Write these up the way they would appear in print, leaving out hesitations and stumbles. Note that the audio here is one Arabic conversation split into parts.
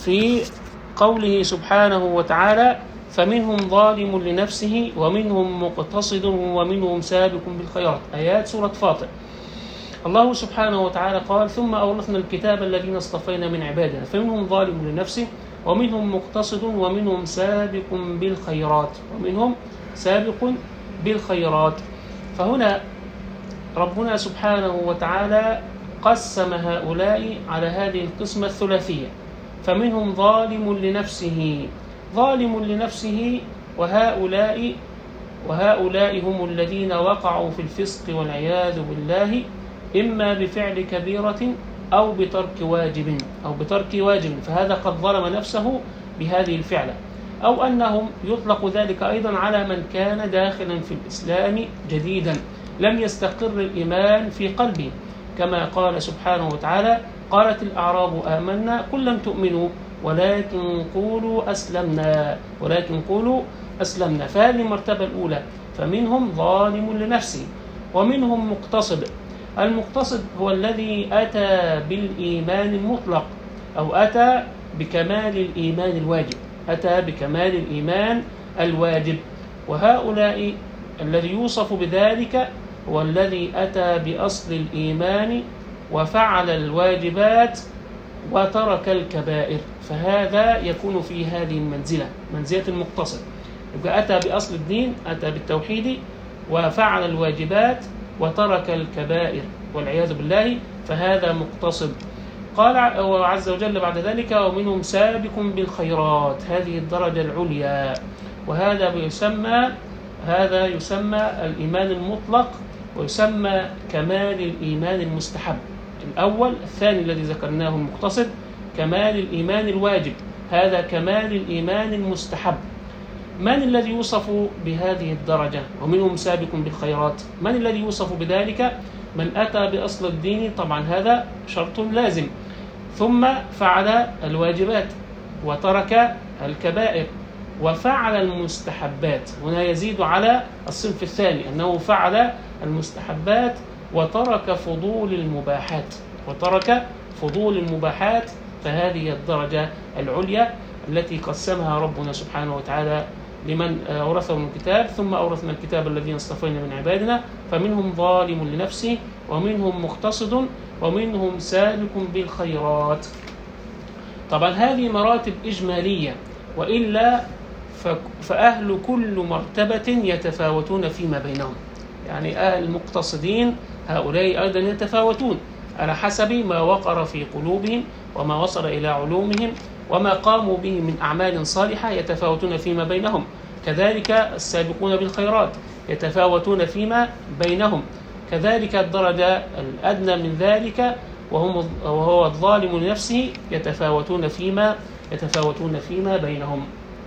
في قوله سبحانه وتعالى: فمنهم ظالم لنفسه ومنهم مقتصد ومنهم سابق بالخيرات، آيات سورة فاطر. الله سبحانه وتعالى قال: ثم أورثنا الكتاب الذين اصطفينا من عبادنا فمنهم ظالم لنفسه ومنهم مقتصد ومنهم سابق بالخيرات فهنا ربنا سبحانه وتعالى قسم هؤلاء على هذه القسمة الثلاثية. فمنهم ظالم لنفسه وهؤلاء هم الذين وقعوا في الفسق والعياذ بالله، إما بفعل كبيرة أو بترك واجب، فهذا قد ظلم نفسه بهذه الفعلة. أو أنهم يطلق ذلك أيضا على من كان داخلا في الإسلام جديدا لم يستقر الإيمان في قلبه، كما قال سبحانه وتعالى: قالت الأعراب آمنا قل لم تؤمنوا ولكن قولوا أسلمنا. فهذه المرتبة الأولى، فمنهم ظالم لنفسه ومنهم مقتصد. المقتصد هو الذي أتى بالإيمان المطلق أو أتى بكمال الإيمان الواجب، وهؤلاء الذي يوصف بذلك هو الذي أتى بأصل الإيمان وفعل الواجبات وترك الكبائر، فهذا يكون في هذه منزلة المقتصد. يبقى أتى بأصل الدين، أتى بالتوحيد وفعل الواجبات وترك الكبائر والعياذ بالله، فهذا مقتصد. قال عز وجل بعد ذلك: ومنهم سابق بالخيرات، هذه الدرجة العليا، وهذا يسمى الإيمان المطلق، ويسمى كمال الإيمان المستحب. الأول الثاني الذي ذكرناه المقتصد كمال الإيمان الواجب، هذا كمال الإيمان المستحب. من الذي يوصف بهذه الدرجة ومنهم سابق بالخيرات؟ من الذي يوصف بذلك؟ من أتى بأصل الدين، طبعا هذا شرط لازم، ثم فعل الواجبات وترك الكبائر وفعل المستحبات. هنا يزيد على الصنف الثاني أنه فعل المستحبات وترك فضول المباحات، فهذه الدرجة العليا التي قسمها ربنا سبحانه وتعالى لمن أورثهم الكتاب: ثم أورثنا الكتاب الذين اصطفينا من عبادنا فمنهم ظالم لنفسه ومنهم مقتصد ومنهم سابق بالخيرات. طبعا هذه مراتب إجمالية، وإلا فأهل كل مرتبة يتفاوتون فيما بينهم. يعني أهل المقتصدين هؤلاء أيضا يتفاوتون على حسب ما وقر في قلوبهم وما وصل إلى علومهم وما قاموا به من أعمال صالحة، يتفاوتون فيما بينهم. كذلك السابقون بالخيرات يتفاوتون فيما بينهم. كذلك الدرجة الأدنى من ذلك وهو الظالم لنفسه يتفاوتون فيما بينهم.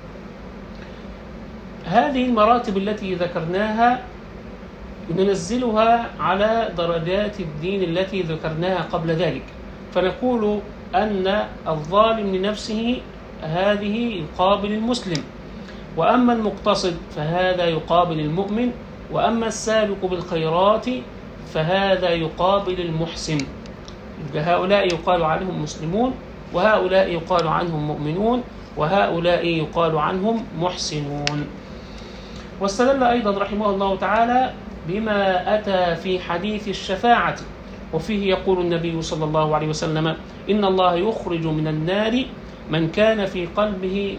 هذه المراتب التي ذكرناها ننزلها على درجات الدين التي ذكرناها قبل ذلك، فنقول أن الظالم لنفسه هذه يقابل المسلم، وأما المقتصد فهذا يقابل المؤمن، وأما السابق بالخيرات فهذا يقابل المحسن. هؤلاء يقال عنهم مسلمون، وهؤلاء يقال عنهم مؤمنون، وهؤلاء يقال عنهم محسنون. واستدل أيضا رحمه الله تعالى بما أتى في حديث الشفاعة، وفيه يقول النبي صلى الله عليه وسلم: إن الله يخرج من النار من كان في قلبه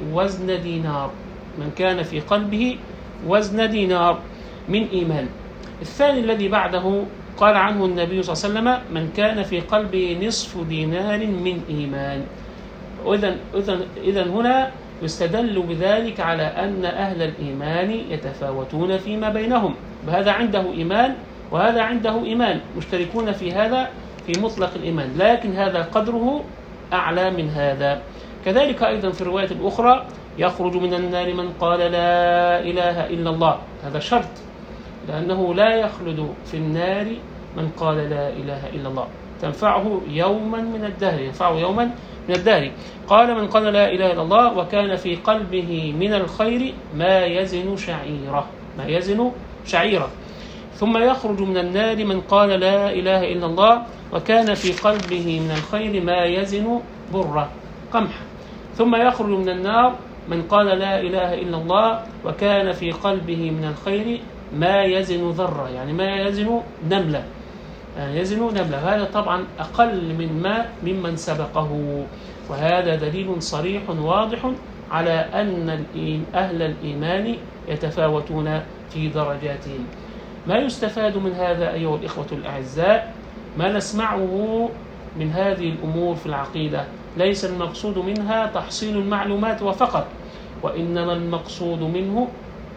وزن دينار من إيمان. الثاني الذي بعده قال عنه النبي صلى الله عليه وسلم: من كان في قلبه نصف دينار من إيمان. إذن هنا يستدل بذلك على أن أهل الإيمان يتفاوتون فيما بينهم، وهذا عنده إيمان وهذا عنده إيمان، مشتركون في هذا في مطلق الإيمان، لكن هذا قدره أعلى من هذا. كذلك أيضا في الرواية الأخرى: يخرج من النار من قال لا إله إلا الله. هذا شرط، لأنه لا يخلد في النار من قال لا إله إلا الله، تنفعه يوما من الدهر. قال: من قال لا إله إلا الله وكان في قلبه من الخير ما يزن شعيرة. ثم يخرج من النار من قال لا إله إلا الله وكان في قلبه من الخير ما يزن برة قمحا. ثم يخرج من النار من قال لا إله إلا الله وكان في قلبه من الخير ما يزن ذرة، يعني ما يزن نملة، يعني يزن نملة. هذا طبعا أقل ممن سبقه، وهذا دليل صريح واضح على أن أهل الإيمان يتفاوتون في درجاتهم. ما يستفاد من هذا أيها الإخوة الأعزاء؟ ما نسمعه من هذه الأمور في العقيدة ليس المقصود منها تحصيل المعلومات وفقط، وإنما المقصود منه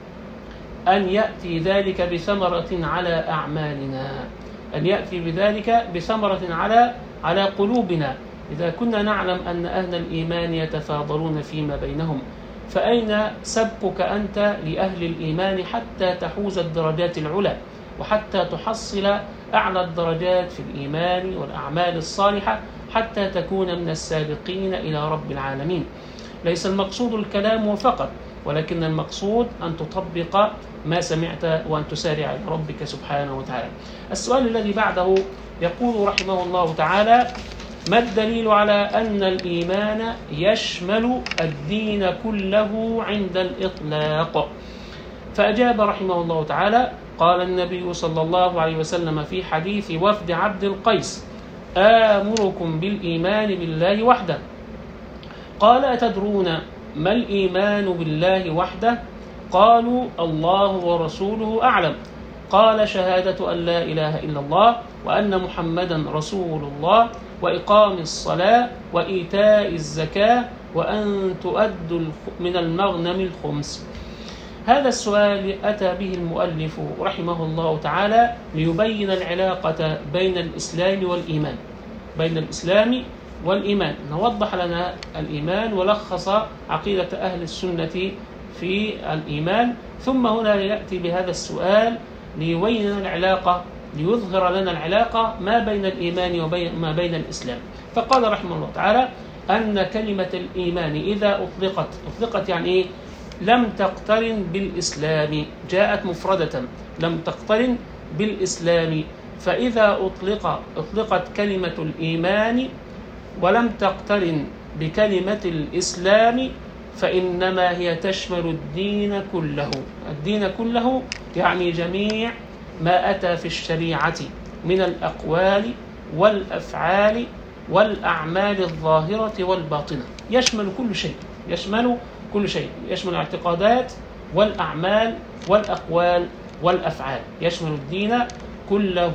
أن يأتي ذلك بثمرة على أعمالنا، أن يأتي بذلك بثمرة على قلوبنا. إذا كنا نعلم أن أهل الإيمان يتفاضلون فيما بينهم، فأين سبقك أنت لأهل الإيمان حتى تحوز الدرجات العلى، وحتى تحصل أعلى الدرجات في الإيمان والأعمال الصالحة، حتى تكون من السابقين إلى رب العالمين. ليس المقصود الكلام فقط، ولكن المقصود أن تطبق ما سمعت وأن تسارع إلى ربك سبحانه وتعالى. السؤال الذي بعده يقول رحمه الله تعالى: ما الدليل على أن الإيمان يشمل الدين كله عند الإطلاق؟ فأجاب رحمه الله تعالى: قال النبي صلى الله عليه وسلم في حديث وفد عبد القيس: آمركم بالإيمان بالله وحده. قال: أتدرون ما الإيمان بالله وحده؟ قالوا: الله ورسوله أعلم. قال: شهادة أن لا إله إلا الله وأن محمدا رسول الله وإقام الصلاة وإيتاء الزكاة وأن تؤدوا من المغنم الخمس. هذا السؤال أتى به المؤلف رحمه الله تعالى ليبين العلاقة بين الإسلام والإيمان، بين الإسلام والإيمان. نوضح لنا الإيمان ولخص عقيدة أهل السنة في الإيمان، ثم هنا يأتي بهذا السؤال ليبين العلاقة، ليظهر لنا العلاقة ما بين الإيمان وما بين الإسلام. فقال رحمه الله تعالى أن كلمة الإيمان إذا أطلقت يعني إيه؟ لم تقترن بالإسلام، جاءت مفردة، لم تقترن بالإسلام. فإذا أطلقت كلمة الإيمان ولم تقترن بكلمة الإسلام فإنما هي تشمل الدين كله. الدين كله يعني جميع ما أتى في الشريعة من الأقوال والأفعال والأعمال الظاهرة والباطنة، يشمل كل شيء، يشمل كل شيء، يشمل الاعتقادات والأعمال والأقوال والأفعال، يشمل الدين كله.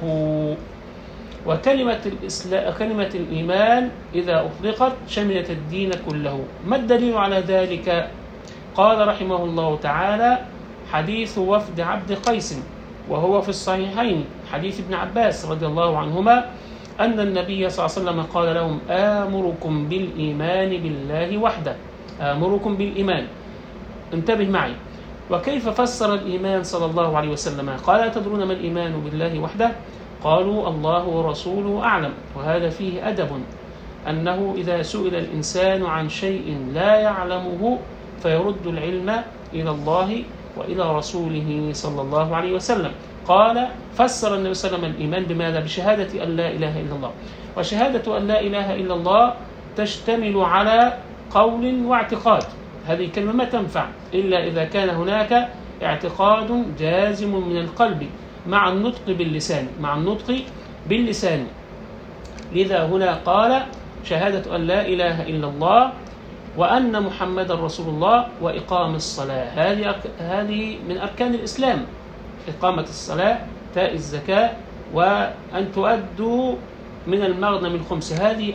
وكلمة كلمة الإيمان إذا أطلقت شملت الدين كله. ما الدليل على ذلك؟ قال رحمه الله تعالى: حديث وفد عبد قيس، وهو في الصحيحين، حديث ابن عباس رضي الله عنهما أن النبي صلى الله عليه وسلم قال لهم: آمركم بالإيمان بالله وحده. آمركم بالإيمان، انتبه معي. وكيف فسر الإيمان صلى الله عليه وسلم؟ قال: أتدرون ما الإيمان بالله وحده؟ قالوا: الله ورسوله أعلم. وهذا فيه أدب، أنه إذا سئل الإنسان عن شيء لا يعلمه فيرد العلم إلى الله وإلى رسوله صلى الله عليه وسلم. قال: فسر النبي صلى الله عليه وسلم الإيمان بماذا؟ بشهادة أن لا إله إلا الله. وشهادة أن لا إله إلا الله تشتمل على قول واعتقاد. هذه الكلمة ما تنفع إلا إذا كان هناك اعتقاد جازم من القلب مع النطق باللسان، مع النطق باللسان. لذا هنا قال: شهادة أن لا إله إلا الله وأن محمدا رسول الله وإقام الصلاة. هذه من أركان الإسلام، إقامة الصلاة، إيتاء الزكاة، وأن تؤدوا من المغنم الخمس.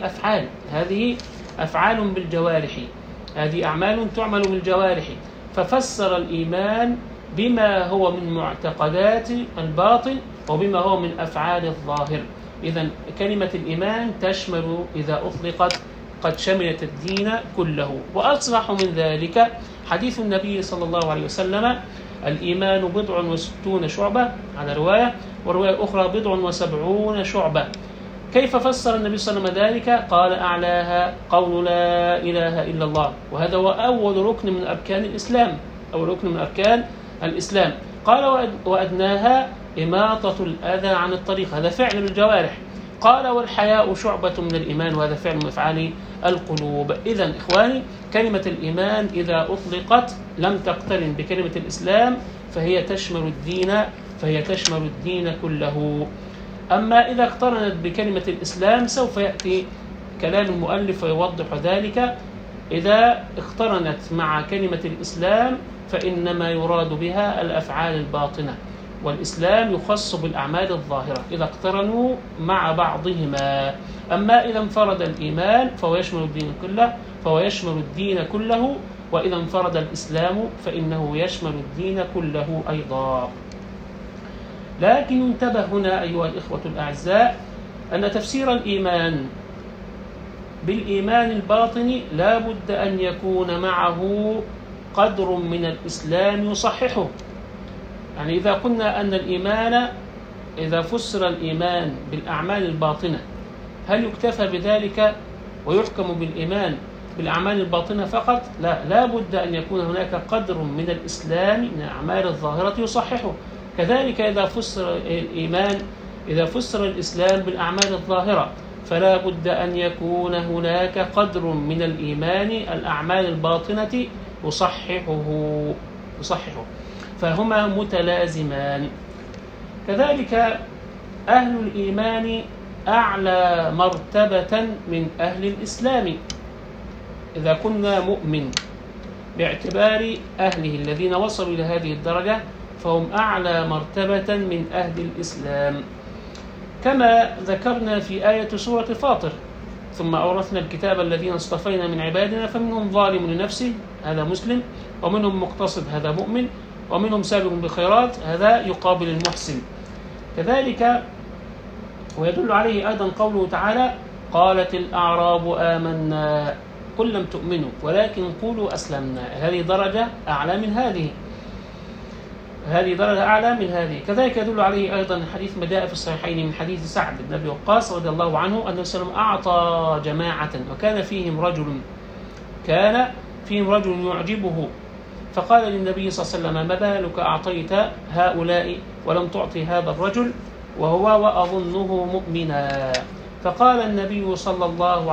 هذه أفعال بالجوارح، هذه أعمال تعمل بالجوارح. ففسر الإيمان بما هو من معتقدات الباطن وبما هو من أفعال الظاهر. إذن كلمة الإيمان تشمل إذا أطلقت قد شملت الدين كله. وأصرح من ذلك حديث النبي صلى الله عليه وسلم: الإيمان 60 شعبة على رواية، ورواية أخرى 70 شعبة. كيف فسر النبي صلى الله عليه وسلم ذلك؟ قال: أعلاها قول لا إله إلا الله، وهذا هو أول ركن من أركان الإسلام، أول ركن من أركان الإسلام. قال: وأدناها إماطة الأذى عن الطريق، هذا فعل بالجوارح. قال والحياء شعبة من الإيمان، وهذا فعل من أفعال القلوب. إذن إخواني، كلمة الإيمان إذا أطلقت لم تقترن بكلمة الإسلام فهي تشمل الدين كله. أما إذا اقترنت بكلمة الإسلام سوف يأتي كلام المؤلف ويوضح ذلك. إذا اقترنت مع كلمة الإسلام فإنما يراد بها الأفعال الباطنة، والإسلام يخص بالأعمال الظاهرة إذا اقترنوا مع بعضهما. أما إذا انفرد الإيمان فهو يشمل الدين كله، وإذا انفرد الإسلام فإنه يشمل الدين كله أيضا. لكن انتبه هنا أيها الإخوة الأعزاء أن تفسير الإيمان بالإيمان الباطني لا بد أن يكون معه قدر من الإسلام يصححه. يعني إذا قلنا أن الإيمان إذا فسر الإيمان بالأعمال الباطنة هل يكتفى بذلك ويحكم بالإيمان بالأعمال الباطنة فقط؟ لا بد أن يكون هناك قدر من الإسلام من الأعمال الظاهرة يصححه. كذلك إذا فسر الإسلام بالأعمال الظاهرة فلا بد أن يكون هناك قدر من الإيمان الأعمال الباطنة يصححه، فهما متلازمان. كذلك أهل الإيمان أعلى مرتبة من أهل الإسلام. إذا كنا مؤمن باعتبار أهله الذين وصلوا إلى هذه الدرجة فهم أعلى مرتبة من أهل الإسلام، كما ذكرنا في آية سورة فاطر: ثم أورثنا الكتاب الذين اصطفينا من عبادنا فمنهم ظالم لنفسه هذا مسلم، ومنهم مقتصد هذا مؤمن، ومنهم سابق بالخيرات هذا يقابل المحسن. كذلك ويدل عليه أيضا قوله تعالى: قالت الأعراب آمنا قل لم تؤمنوا ولكن قولوا أسلمنا. هذه درجة أعلى من هذه. كذلك يدل عليه أيضا حديث ما جاء في الصحيحين من حديث سعد بن أبي وقاص رضي الله عنه أنه صلى الله عليه وسلم أعطى جماعة وكان فيهم رجل يعجبه، فقال للنبي صلى الله عليه وسلم: ما بالك أعطيت هؤلاء ولم تعطي هذا الرجل وهو وأظنه مؤمنا؟ فقال النبي صلى الله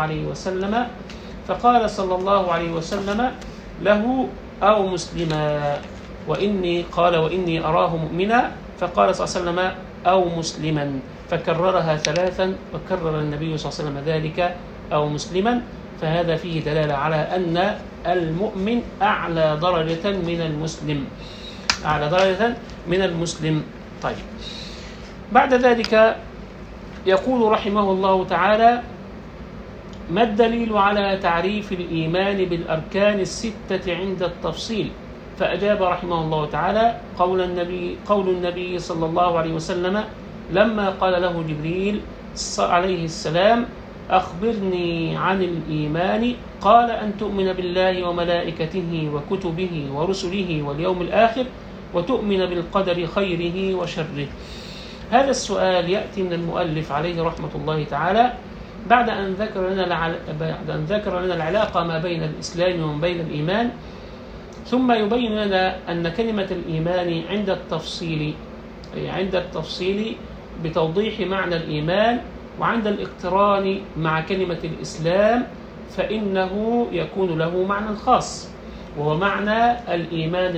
عليه وسلم له: أو مسلما، وإني أراه مؤمنا. فقال صلى الله عليه وسلم: أو مسلما، فكررها ثلاثا، وكرر النبي صلى الله عليه وسلم ذلك: أو مسلما. فهذا فيه دلالة على أن المؤمن أعلى درجة من المسلم. طيب، بعد ذلك يقول رحمه الله تعالى: ما الدليل على تعريف الإيمان بالأركان الستة عند التفصيل؟ فأجاب رحمه الله تعالى: قول النبي صلى الله عليه وسلم لما قال له جبريل عليه السلام: أخبرني عن الإيمان، قال: أن تؤمن بالله وملائكته وكتبه ورسله واليوم الآخر وتؤمن بالقدر خيره وشره. هذا السؤال يأتي من المؤلف عليه رحمة الله تعالى بعد أن ذكر لنا العلاقة ما بين الإسلام وما بين الإيمان، ثم يبين لنا أن كلمة الإيمان عند التفصيل بتوضيح معنى الإيمان وعند الاقتران مع كلمة الإسلام فإنه يكون له معنى خاص، وهو معنى الإيمان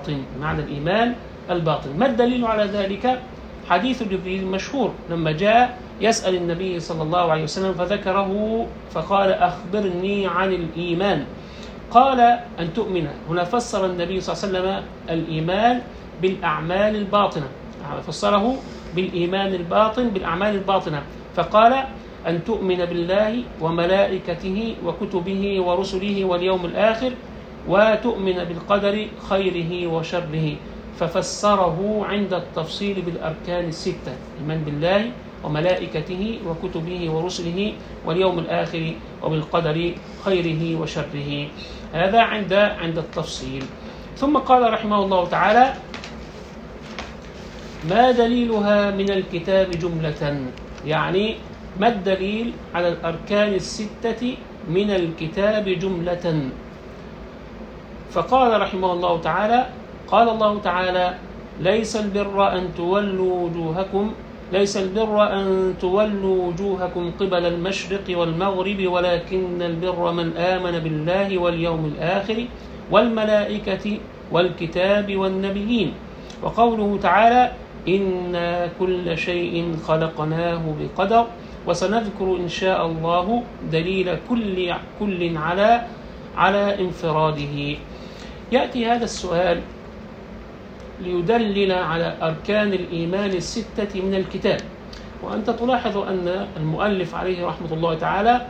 الباطن. ما الدليل على ذلك؟ حديث جبريل المشهور لما جاء يسأل النبي صلى الله عليه وسلم فذكره فقال: أخبرني عن الإيمان، قال: أن تؤمن. هنا فسر النبي صلى الله عليه وسلم الإيمان بالأعمال الباطنة، فسره بالإيمان الباطن بالأعمال الباطنة، فقال: أن تؤمن بالله وملائكته وكتبه ورسله واليوم الآخر وتؤمن بالقدر خيره وشره. ففسره عند التفصيل بالأركان الستة: الإيمان بالله وملائكته وكتبه ورسله واليوم الآخر وبالقدر خيره وشره. هذا عند التفصيل. ثم قال رحمه الله تعالى: ما دليلها من الكتاب جملة؟ يعني ما الدليل على الأركان الستة من الكتاب جملة؟ فقال رحمه الله تعالى: قال الله تعالى: ليس البر أن تولوا وجوهكم ليس البر أن تولوا وجوهكم قبل المشرق والمغرب ولكن البر من آمن بالله واليوم الآخر والملائكة والكتاب والنبيين. وقوله تعالى إن كل شيء خلقناه بقدر. وسنذكر إن شاء الله دليل كل على انفراده. يأتي هذا السؤال ليدلل على أركان الإيمان الستة من الكتاب. وأنت تلاحظ أن المؤلف عليه رحمة الله تعالى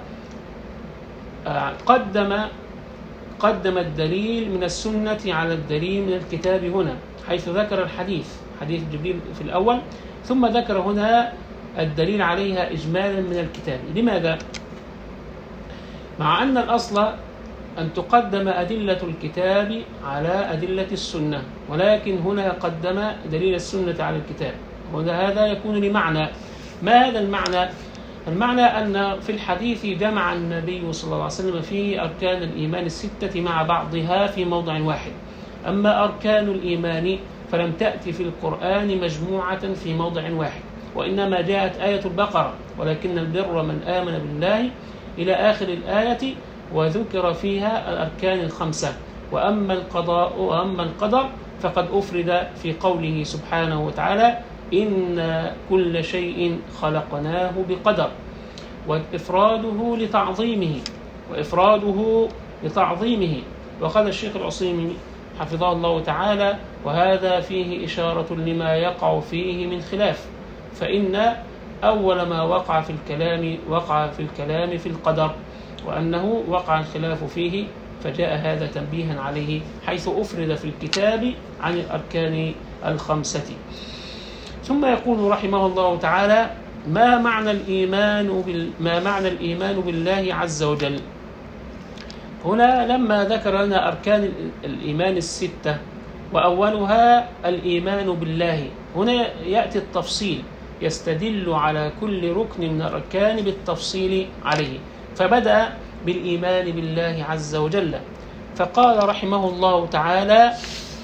قدم الدليل من السنة على الدليل من الكتاب هنا، حيث ذكر حديث جبريل في الأول، ثم ذكر هنا الدليل عليها إجمالا من الكتاب. لماذا؟ مع أن الأصل أن تقدم أدلة الكتاب على أدلة السنة، ولكن هنا قدم دليل السنة على الكتاب، وهذا يكون لمعنى. ما هذا المعنى؟ المعنى أن في الحديث جمع النبي صلى الله عليه وسلم في أركان الإيمان الستة مع بعضها في موضع واحد. أما أركان الإيمان فلم تأتي في القرآن مجموعة في موضع واحد، وإنما جاءت آية البقرة ولكن البر من آمن بالله إلى آخر الآية، وذكر فيها الأركان الخمسة. وأما القدر فقد أفرد في قوله سبحانه وتعالى إن كل شيء خلقناه بقدر، وإفراده لتعظيمه. وقال الشيخ العصيمي حفظه الله تعالى وهذا فيه إشارة لما يقع فيه من خلاف، فإن أول ما وقع في الكلام في القدر، وأنه وقع الخلاف فيه، فجاء هذا تنبيها عليه حيث أفرد في الكتاب عن الأركان الخمسة. ثم يقول رحمه الله تعالى ما معنى الإيمان بالله عز وجل. هنا لما ذكر لنا أركان الإيمان الستة وأولها الإيمان بالله، هنا يأتي التفصيل، يستدل على كل ركن من الأركان بالتفصيل عليه. فبدأ بالإيمان بالله عز وجل، فقال رحمه الله تعالى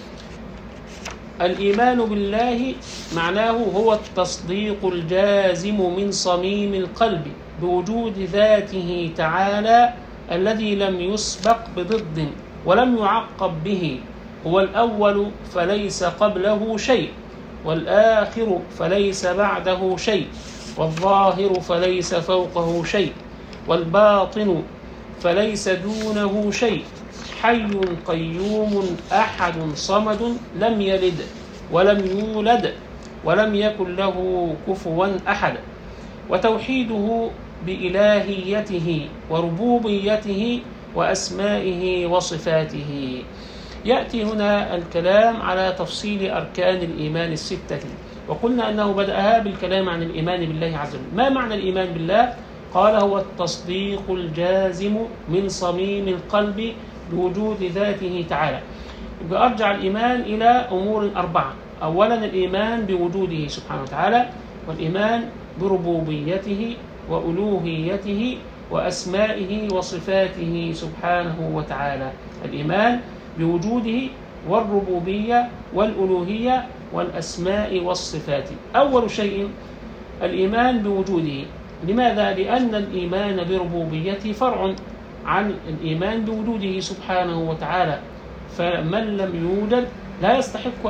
الإيمان بالله معناه هو التصديق الجازم من صميم القلب بوجود ذاته تعالى الذي لم يسبق بضد ولم يعقب به، هو الأول فليس قبله شيء، والآخر فليس بعده شيء، والظاهر فليس فوقه شيء، والباطن فليس دونه شيء، حي قيوم أحد صمد لم يلد ولم يولد ولم يكن له كفوا أحد. وتوحيده بإلهيته وربوبيته وأسمائه وصفاته. يأتي هنا الكلام على تفصيل أركان الإيمان الستة، وقلنا أنه بدأها بالكلام عن الإيمان بالله عز وجل. ما معنى الإيمان بالله؟ قال هو التصديق الجازم من صميم القلب بوجود ذاته تعالى. يبقى أرجع الإيمان إلى أمور أربعة. أولا الإيمان بوجوده سبحانه وتعالى، والإيمان بربوبيته وألوهيته وأسمائه وصفاته سبحانه وتعالى. الإيمان بوجوده والربوبية والألوهية والأسماء والصفات. أول شيء الإيمان بوجوده. لماذا؟ لأن الإيمان بربوبيته فرع عن الإيمان بوجوده سبحانه وتعالى، فمن لم يوجد لا يستحق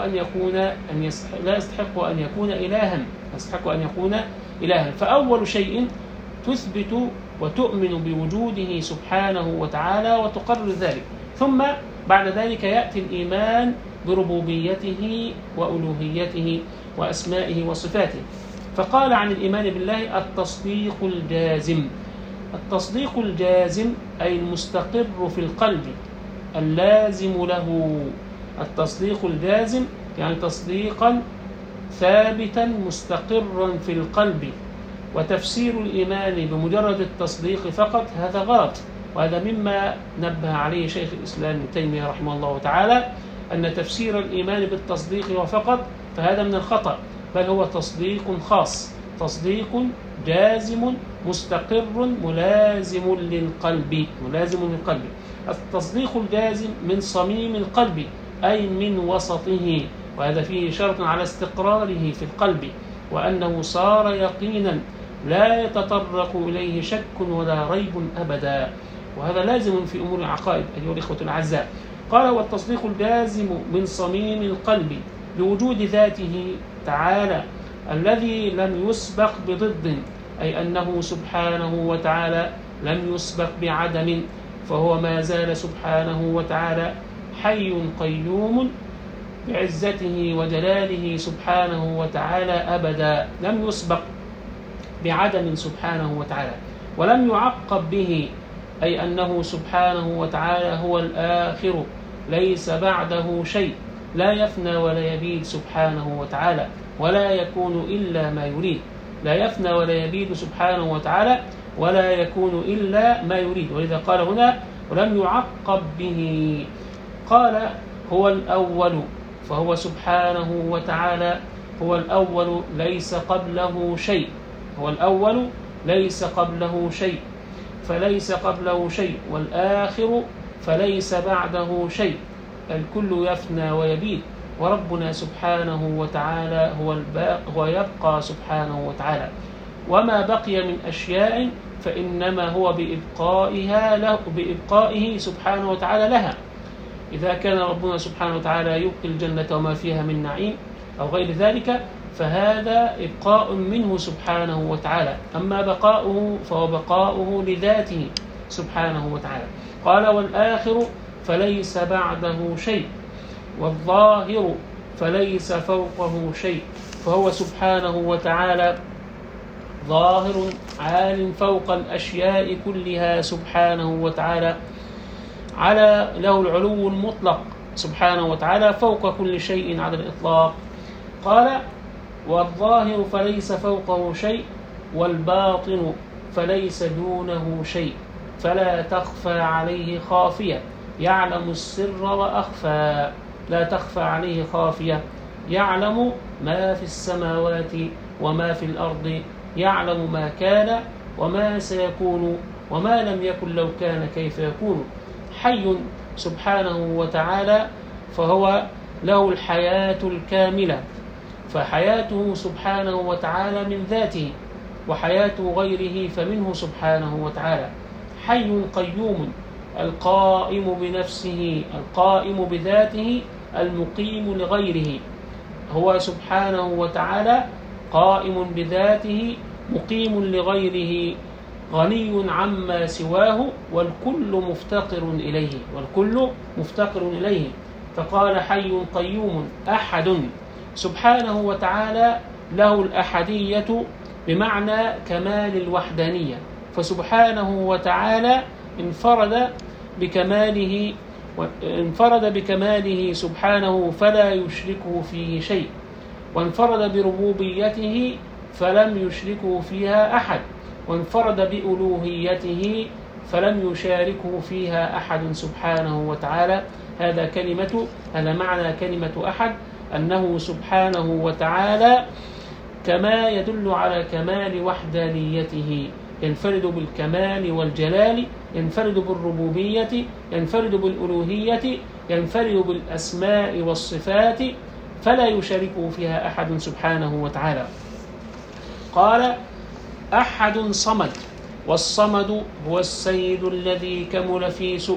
أن يكون إلها. فأول شيء تثبت وتؤمن بوجوده سبحانه وتعالى وتقرر ذلك، ثم بعد ذلك يأتي الإيمان بربوبيته وألوهيته وأسمائه وصفاته. فقال عن الإيمان بالله التصديق الجازم. التصديق الجازم أي المستقر في القلب اللازم له. التصديق الجازم يعني تصديقا ثابتا مستقرا في القلب. وتفسير الإيمان بمجرد التصديق فقط هذا غلط، وهذا مما نبه عليه شيخ الإسلام ابن تيمية رحمه الله تعالى، أن تفسير الإيمان بالتصديق وفقط فهذا من الخطأ، بل هو تصديق خاص، تصديق جازم مستقر ملازم للقلب. التصديق الجازم من صميم القلب أي من وسطه، وهذا فيه شرط على استقراره في القلب. وأنه صار يقينا لا يتطرق إليه شك ولا ريب أبدا. وهذا لازم في أمور العقائد أيها الإخوة الأعزاء. قال: والتصديق اللازم من صميم القلب لوجود ذاته تعالى الذي لم يسبق بضد، أي أنه سبحانه وتعالى لم يسبق بعدم، فهو ما زال سبحانه وتعالى حي قيوم بعزته وجلاله سبحانه وتعالى أبدا، لم يسبق بعدم سبحانه وتعالى، ولم يعقب به، أي أنه سبحانه وتعالى هو الآخر ليس بعده شيء، لا يفنى ولا يبيد سبحانه وتعالى، ولا يكون إلا ما يريد، لا يفنى ولا يبيد سبحانه وتعالى، ولا يكون إلا ما يريد. ولذا قال هنا: ولم يعقب به. قال: هو الأول، فهو سبحانه وتعالى هو الأول ليس قبله شيء، هو الأول ليس قبله شيء، فليس قبله شيء، والآخر فليس بعده شيء، الكل يفنى ويبيد، وربنا سبحانه وتعالى هو يبقى سبحانه وتعالى، وما بقي من أشياء فإنما هو بإبقائه سبحانه وتعالى لها. إذا كان ربنا سبحانه وتعالى يبقي الجنة وما فيها من نعيم أو غير ذلك فهذا إبقاء منه سبحانه وتعالى، أما بقاؤه فهو بقاؤه لذاته سبحانه وتعالى. قال: والآخر فليس بعده شيء، والظاهر فليس فوقه شيء، فهو سبحانه وتعالى ظاهر عال فوق الأشياء كلها سبحانه وتعالى، له العلو المطلق سبحانه وتعالى فوق كل شيء على الإطلاق. قال: والظاهر فليس فوقه شيء، والباطن فليس دونه شيء، فلا تخفى عليه خافية، يعلم السر وأخفى، لا تخفى عليه خافية، يعلم ما في السماوات وما في الأرض، يعلم ما كان وما سيكون وما لم يكن لو كان كيف يكون، حي سبحانه وتعالى، فهو له الحياة الكاملة، فحياته سبحانه وتعالى من ذاته، وحياة غيره فمنه سبحانه وتعالى. حي قيوم القائم بنفسه، القائم بذاته، المقيم لغيره، هو سبحانه وتعالى قائم بذاته مقيم لغيره، غني عما سواه، والكل مفتقر إليه، والكل مفتقر إليه. فقال: حي قيوم أحد سبحانه وتعالى له الأحدية بمعنى كمال الوحدانية، فسبحانه وتعالى انفرد بكماله سبحانه فلا يشركه فيه شيء، وانفرد بربوبيته فلم يشركه فيها أحد، وانفرد بألوهيته فلم يشاركه فيها أحد سبحانه وتعالى. هذا معنى كلمة أحد، أنه سبحانه وتعالى كما يدل على كمال وحدانيته، ينفرد بالكمال والجلال، ينفرد بالربوبية، ينفرد بالألوهية، ينفرد بالأسماء والصفات، فلا يشاركه فيها أحد سبحانه وتعالى. قال: أحد صمد، والصمد هو السيد الذي كمل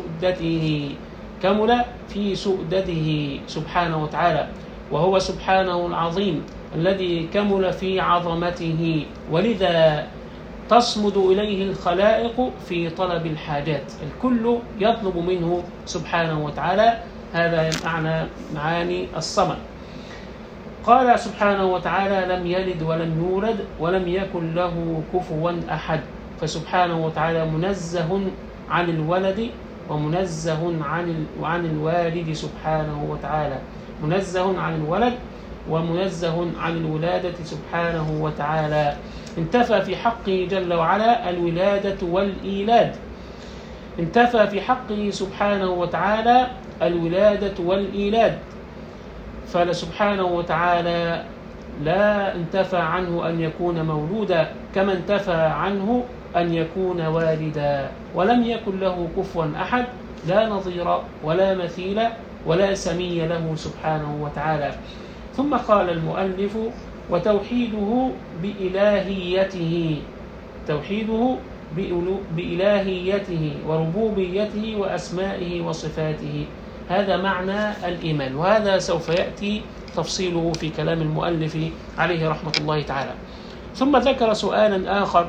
في سؤدده سبحانه وتعالى، وهو سبحانه العظيم الذي كمل في عظمته، ولذا تصمد إليه الخلائق في طلب الحاجات، الكل يطلب منه سبحانه وتعالى. هذا معاني الصمد. قال سبحانه وتعالى: لم يلد ولم يولد ولم يكن له كفوا أحد، فسبحانه وتعالى منزه عن الولد ومنزه عن الوالد سبحانه وتعالى، منزه عن الولد ومنزه عن الولادة سبحانه وتعالى. انتفى في حقه جل وعلا الولادة والإيلاد، انتفى في حقه سبحانه وتعالى الولادة والإيلاد، فسبحانه وتعالى لا انتفى عنه أن يكون مولودا، كما انتفى عنه أن يكون والدا، ولم يكن له كفوا أحد، لا نظير ولا مثيل ولا سمي له سبحانه وتعالى. ثم قال المؤلف وتوحيده بإلهيته، توحيده بإلهيته وربوبيته وأسمائه وصفاته. هذا معنى الإيمان، وهذا سوف يأتي تفصيله في كلام المؤلف عليه رحمة الله تعالى. ثم ذكر سؤالا آخر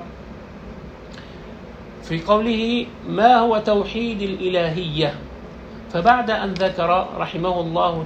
في قوله ما هو توحيد الإلهية. فبعد أن ذكر رحمه الله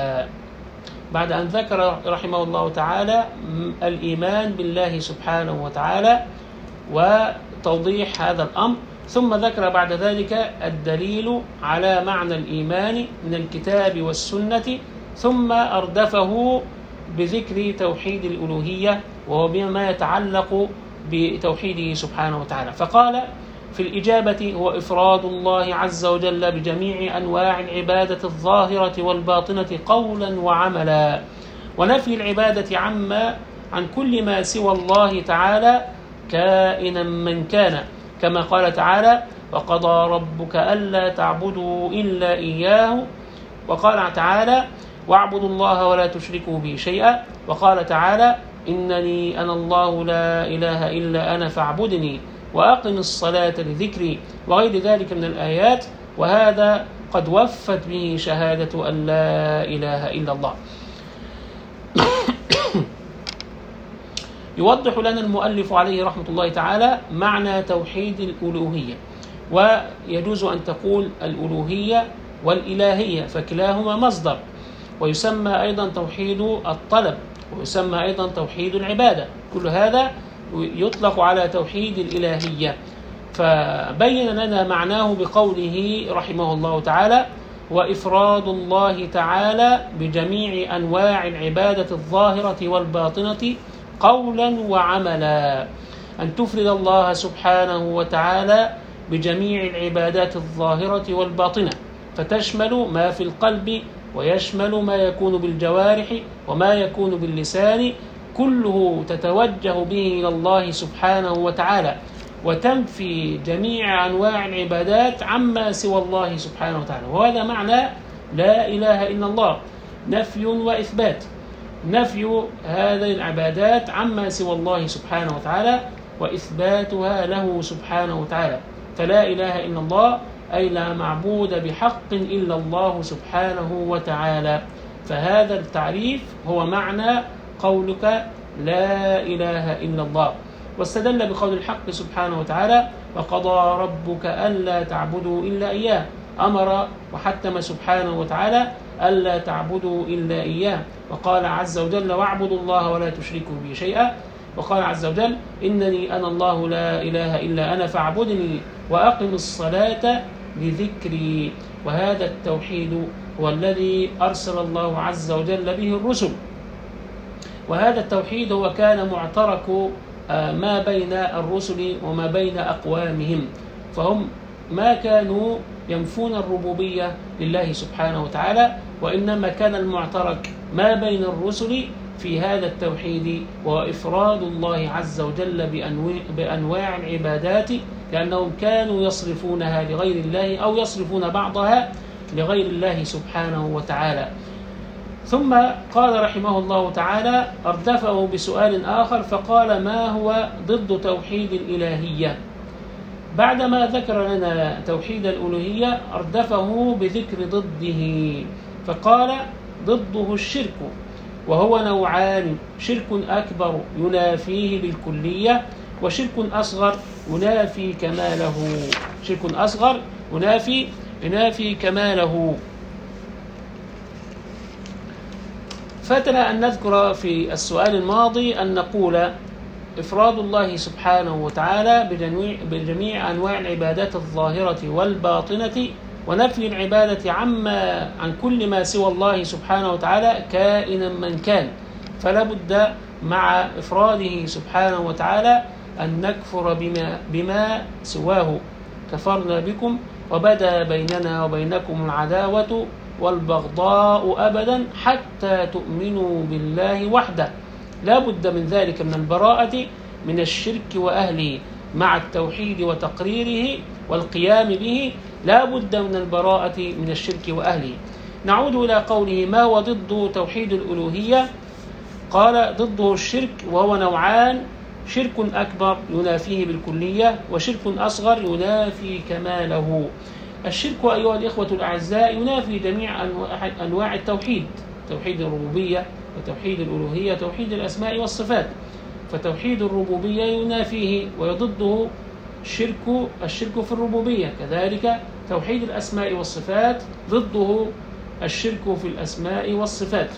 تعالى الإيمان بالله سبحانه وتعالى وتوضيح هذا الأمر، ثم ذكر بعد ذلك الدليل على معنى الإيمان من الكتاب والسنة، ثم أردفه بذكر توحيد الألوهية وهو بما يتعلق بتوحيده سبحانه وتعالى. فقال في الإجابة هو إفراد الله عز وجل بجميع أنواع العبادة الظاهرة والباطنة قولا وعملا، ونفي العبادة عن كل ما سوى الله تعالى كائنا من كان، كما قال تعالى وقضى ربك ألا تعبدوا إلا إياه، وقال تعالى واعبدوا الله ولا تشركوا به شيئا، وقال تعالى إنني أنا الله لا إله إلا أنا فاعبدني وأقم الصلاة لذكري، وغير ذلك من الآيات، وهذا قد وفت به شهادة أن لا إله إلا الله. يوضح لنا المؤلف عليه رحمة الله تعالى معنى توحيد الألوهية. ويجوز أن تقول الألوهية والإلهية فكلاهما مصدر، ويسمى أيضا توحيد الطلب، ويسمى أيضا توحيد العبادة، كل هذا يطلق على توحيد الإلهية. فبين لنا معناه بقوله رحمه الله تعالى وإفراد الله تعالى بجميع أنواع العبادة الظاهرة والباطنة قولا وعملا، أن تفرد الله سبحانه وتعالى بجميع العبادات الظاهرة والباطنة، فتشمل ما في القلب ويشمل ما يكون بالجوارح وما يكون باللسان، كله تتوجه به إلى الله سبحانه وتعالى، وتنفي جميع أنواع العبادات عما سوى الله سبحانه وتعالى. وهذا معنى لا إله إلا الله، نفي وإثبات، نفي هذه العبادات عما سوى الله سبحانه وتعالى وإثباتها له سبحانه وتعالى. فلا إله إلا الله أي لا معبود بحق إلا الله سبحانه وتعالى. فهذا التعريف هو معنى قولك لا إله إلا الله. واستدل بقول الحق سبحانه وتعالى وقضى ربك ألا تعبدوا إلا إياه، أمر وحتم سبحانه وتعالى ألا تعبدوا إلا إياه، وقال عز وجل واعبدوا الله ولا تشركوا به شيئا، وقال عز وجل إنني أنا الله لا إله إلا أنا فاعبدني وأقم الصلاة لذكري. وهذا التوحيد هو الذي أرسل الله عز وجل به الرسل، وهذا التوحيد هو كان معترك ما بين الرسل وما بين أقوامهم، فهم ما كانوا ينفون الربوبية لله سبحانه وتعالى، وإنما كان المعترك ما بين الرسل في هذا التوحيد وإفراد الله عز وجل بأنواع العبادات، لأنهم كانوا يصرفونها لغير الله أو يصرفون بعضها لغير الله سبحانه وتعالى. ثم قال رحمه الله تعالى أردفه بسؤال آخر فقال ما هو ضد توحيد الإلهية. بعدما ذكر لنا توحيد الألوهية أردفه بذكر ضده، فقال ضده الشرك، وهو نوعان: شرك أكبر ينافيه بالكلية، وشرك أصغر ينافي كماله. شرك أصغر ينافي كماله. فاتنا أن نذكر في السؤال الماضي أن نقول إفراد الله سبحانه وتعالى بجميع أنواع العبادات الظاهرة والباطنة، ونفي العبادة عن كل ما سوى الله سبحانه وتعالى كائنا من كان. فلا بد مع إفراده سبحانه وتعالى أن نكفر بما سواه. كفرنا بكم وبدا بيننا وبينكم العداوة والبغضاء أبدا حتى تؤمنوا بالله وحده. لا بد من ذلك، من البراءة من الشرك وأهله مع التوحيد وتقريره والقيام به. لا بد من البراءة من الشرك وأهله. نعود إلى قوله ما هو ضد توحيد الألوهية. قال ضده الشرك، وهو نوعان: شرك أكبر ينافيه بالكلية، وشرك أصغر ينافي كماله. الشرك أيها الإخوة الأعزاء ينافي جميع أنواع التوحيد: توحيد الربوبية وتوحيد الألوهية وتوحيد الأسماء والصفات. فتوحيد الربوبية ينافيه ويضده الشرك في الربوبية، كذلك توحيد الأسماء والصفات ضده الشرك في الأسماء والصفات.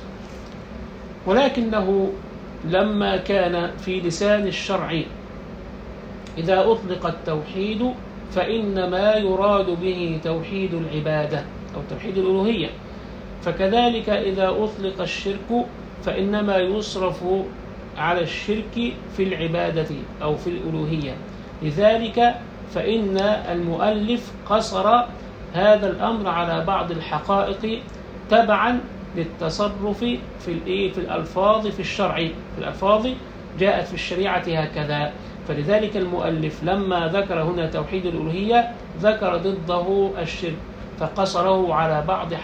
ولكنه لما كان في لسان الشرع إذا أطلق التوحيد فإنما يراد به توحيد العبادة أو توحيد الألوهية، فكذلك إذا أطلق الشرك فإنما يصرف على الشرك في العبادة أو في الألوهية. لذلك فإن المؤلف قصر هذا الأمر على بعض الحقائق تبعا للتصرف في الألفاظ في الشرع. في الألفاظ جاءت في الشريعة هكذا. فلذلك المؤلف لما ذكر هنا توحيد الألوهية ذكر ضده الشرك، فقصره على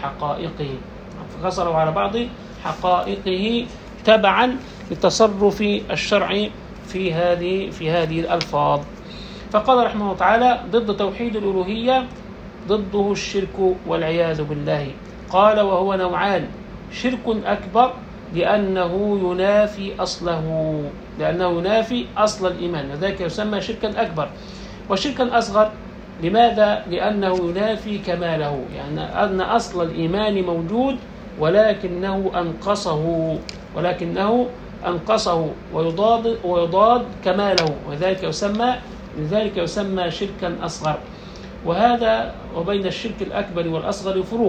بعض حقائقه تبعا للتصرف الشرعي في هذه الألفاظ. فقال رحمه الله تعالى: ضد توحيد الألوهية ضده الشرك والعياذ بالله. قال: وهو نوعان: شرك أكبر لأنه ينافي أصل الإيمان، وذلك يسمى شركا أكبر. وشركا أصغر لماذا؟ لأنه ينافي كماله، يعني أن أصل الإيمان موجود ولكنه أنقصه ويضاد كماله، لذلك يسمى شركا أصغر. وهذا وبين الشرك الأكبر والأصغر فروق.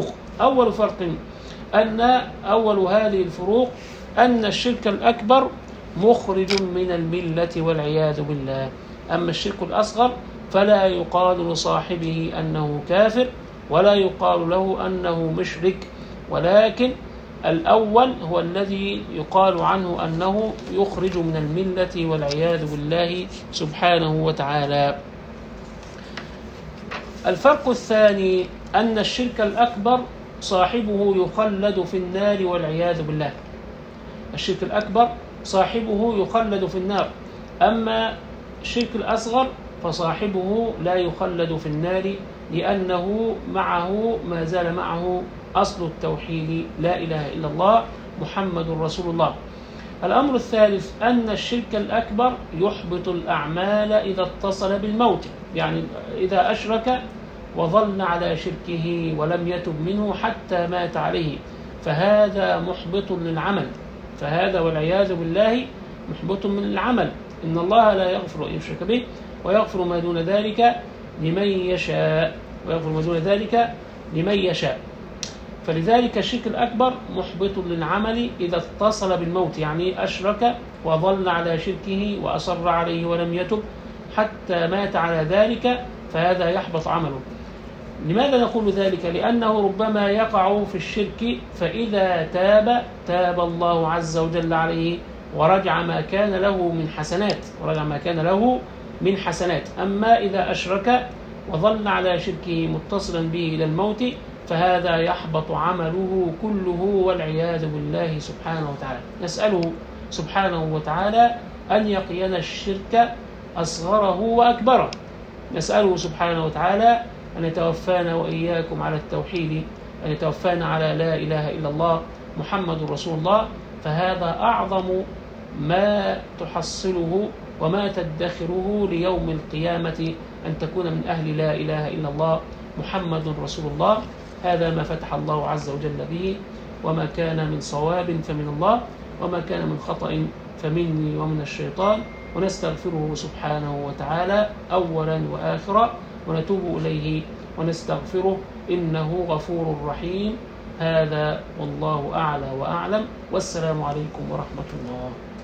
أول هذه الفروق أن الشرك الأكبر مخرج من الملة والعياذ بالله. أما الشرك الأصغر فلا يقال لصاحبه أنه كافر ولا يقال له أنه مشرك، ولكن الأول هو الذي يقال عنه أنه يخرج من الملة والعياذ بالله سبحانه وتعالى. الفرق الثاني أن الشرك الأكبر صاحبه يخلد في النار والعياذ بالله. الشرك الأكبر صاحبه يخلد في النار، أما الشرك الأصغر فصاحبه لا يخلد في النار، لأنه ما زال معه أصل التوحيد: لا إله إلا الله محمد رسول الله. الأمر الثالث أن الشرك الأكبر يحبط الأعمال إذا اتصل بالموت، يعني إذا أشرك وظل على شركه ولم يتب منه حتى مات عليه، فهذا محبط للعمل، فهذا والعياذ بالله محبط من العمل. إن الله لا يغفر أن يشرك به ويغفر ما دون ذلك لمن يشاء. فلذلك الشرك الأكبر محبط للعمل إذا اتصل بالموت، يعني أشرك وظل على شركه وأصر عليه ولم يتب حتى مات على ذلك، فهذا يحبط عمله. لماذا نقول ذلك؟ لأنه ربما يقع في الشرك فإذا تاب الله عز وجل عليه ورجع ما كان له من حسنات. أما إذا أشرك وظل على شركه متصلا به إلى الموت فهذا يحبط عمله كله والعياذ بالله سبحانه وتعالى. نسأله سبحانه وتعالى أن يقينا الشرك أصغره وأكبره. نسأله سبحانه وتعالى أن يتوفانا وإياكم على التوحيد، أن يتوفانا على لا إله إلا الله محمد رسول الله، فهذا أعظم ما تحصله وما تدخره ليوم القيامة، أن تكون من أهل لا إله إلا الله محمد رسول الله. هذا ما فتح الله عز وجل به، وما كان من صواب فمن الله، وما كان من خطأ فمني ومن الشيطان. ونستغفره سبحانه وتعالى أولا وآخرا، ونتوب إليه ونستغفره، إنه غفور رحيم. هذا والله أعلى وأعلم، والسلام عليكم ورحمة الله.